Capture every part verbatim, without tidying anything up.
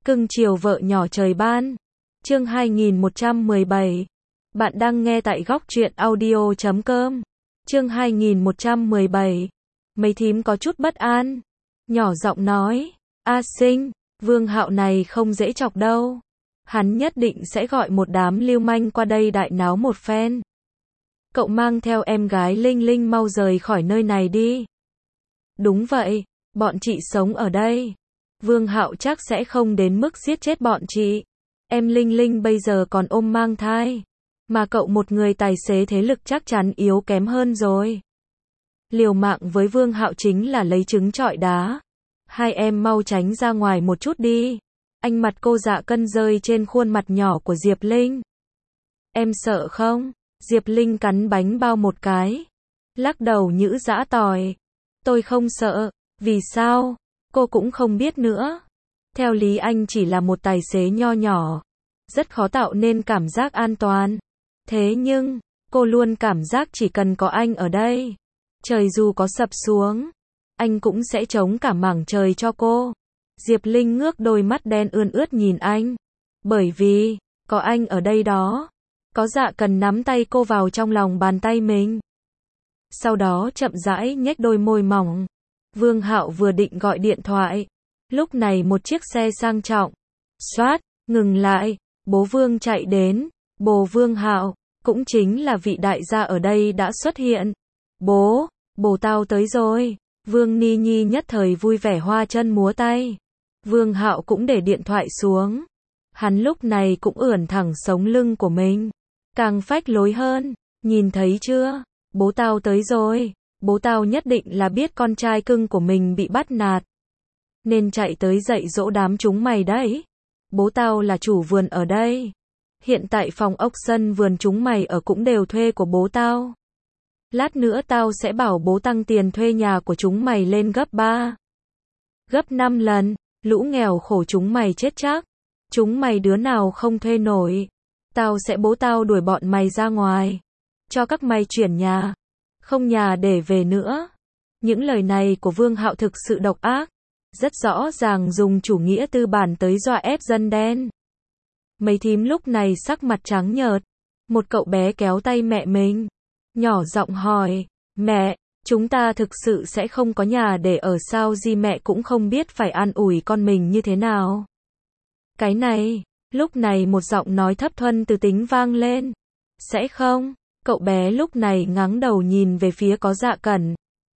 Cưng chiều vợ nhỏ trời ban. Chương hai nghìn một trăm mười bảy. Bạn đang nghe tại góc truyện audio chấm com. Chương hai nghìn một trăm mười bảy. Mấy thím có chút bất an. Nhỏ giọng nói, A Sinh, Vương Hạo này không dễ chọc đâu. Hắn nhất định sẽ gọi một đám lưu manh qua đây đại náo một phen. Cậu mang theo em gái Linh Linh mau rời khỏi nơi này đi. Đúng vậy, bọn chị sống ở đây. Vương Hạo chắc sẽ không đến mức giết chết bọn chị. Em Linh Linh bây giờ còn ôm mang thai. Mà cậu một người tài xế thế lực chắc chắn yếu kém hơn rồi. Liều mạng với Vương Hạo chính là lấy trứng trọi đá. Hai em mau tránh ra ngoài một chút đi. Ánh mặt cô Dạ Cân rơi trên khuôn mặt nhỏ của Diệp Linh. Em sợ không? Diệp Linh cắn bánh bao một cái. Lắc đầu nhữ dã tỏi. Tôi không sợ. Vì sao? Cô cũng không biết nữa. Theo lý anh chỉ là một tài xế nho nhỏ. Rất khó tạo nên cảm giác an toàn. Thế nhưng, cô luôn cảm giác chỉ cần có anh ở đây. Trời dù có sập xuống, anh cũng sẽ chống cả mảng trời cho cô. Diệp Linh ngước đôi mắt đen ươn ướt nhìn anh. Bởi vì, có anh ở đây đó. Có Dạ Cần nắm tay cô vào trong lòng bàn tay mình. Sau đó chậm rãi nhếch đôi môi mỏng. Vương Hạo vừa định gọi điện thoại. Lúc này một chiếc xe sang trọng. Xoát, ngừng lại. Bố Vương chạy đến. Bố Vương Hạo, cũng chính là vị đại gia ở đây đã xuất hiện. Bố, bố tao tới rồi. Vương Ni Nhi nhất thời vui vẻ hoa chân múa tay. Vương Hạo cũng để điện thoại xuống. Hắn lúc này cũng ưỡn thẳng sống lưng của mình. Càng phách lối hơn. Nhìn thấy chưa? Bố tao tới rồi. Bố tao nhất định là biết con trai cưng của mình bị bắt nạt. Nên chạy tới dạy dỗ đám chúng mày đấy. Bố tao là chủ vườn ở đây. Hiện tại phòng ốc sân vườn chúng mày ở cũng đều thuê của bố tao. Lát nữa tao sẽ bảo bố tăng tiền thuê nhà của chúng mày lên gấp ba. Gấp năm lần. Lũ nghèo khổ chúng mày chết chắc. Chúng mày đứa nào không thuê nổi. Tao sẽ bố tao đuổi bọn mày ra ngoài. Cho các mày chuyển nhà. Không nhà để về nữa. Những lời này của Vương Hạo thực sự độc ác. Rất rõ ràng dùng chủ nghĩa tư bản tới dọa ép dân đen. Mấy thím lúc này sắc mặt trắng nhợt. Một cậu bé kéo tay mẹ mình. Nhỏ giọng hỏi. Mẹ, chúng ta thực sự sẽ không có nhà để ở sao gì mẹ cũng không biết phải an ủi con mình như thế nào. Cái này, lúc này một giọng nói thấp thuần từ tính vang lên. Sẽ không? Cậu bé lúc này ngáng đầu nhìn về phía có Dạ Cần.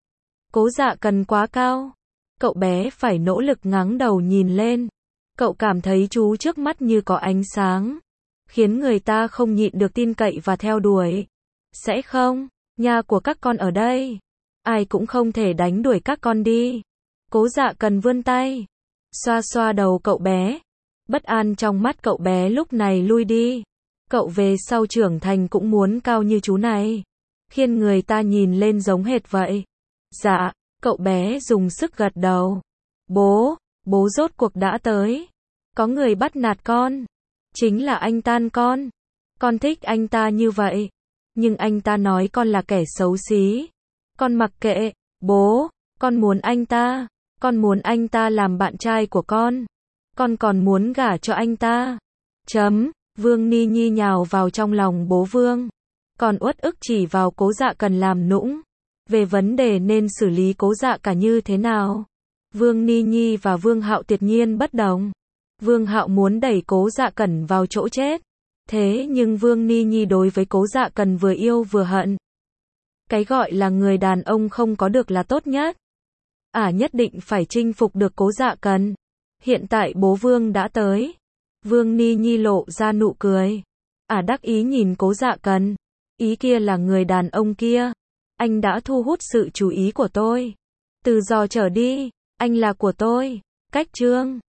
Cố Dạ Cần quá cao. Cậu bé phải nỗ lực ngáng đầu nhìn lên. Cậu cảm thấy chú trước mắt như có ánh sáng. Khiến người ta không nhịn được tin cậy và theo đuổi. Sẽ không? Nhà của các con ở đây. Ai cũng không thể đánh đuổi các con đi. Cố Dạ Cần vươn tay. Xoa xoa đầu cậu bé. Bất an trong mắt cậu bé lúc này lui đi. Cậu về sau trưởng thành cũng muốn cao như chú này. Khiến người ta nhìn lên giống hệt vậy. Dạ, cậu bé dùng sức gật đầu. Bố, bố rốt cuộc đã tới. Có người bắt nạt con. Chính là anh Tan con. Con thích anh ta như vậy. Nhưng anh ta nói con là kẻ xấu xí. Con mặc kệ, bố, con muốn anh ta. Con muốn anh ta làm bạn trai của con. Con còn muốn gả cho anh ta. Chấm. Vương Ni Nhi nhào vào trong lòng bố Vương. Còn uất ức chỉ vào Cố Dạ Cần làm nũng. Về vấn đề nên xử lý Cố Dạ cả như thế nào. Vương Ni Nhi và Vương Hạo tuyệt nhiên bất đồng. Vương Hạo muốn đẩy Cố Dạ Cần vào chỗ chết. Thế nhưng Vương Ni Nhi đối với Cố Dạ Cần vừa yêu vừa hận. Cái gọi là người đàn ông không có được là tốt nhất. À nhất định phải chinh phục được Cố Dạ Cần. Hiện tại bố Vương đã tới. Vương Ni Nhi lộ ra nụ cười. À đắc ý nhìn Cố Dạ Cần. Ý kia là người đàn ông kia. Anh đã thu hút sự chú ý của tôi. Từ giờ trở đi, anh là của tôi. Cách chương.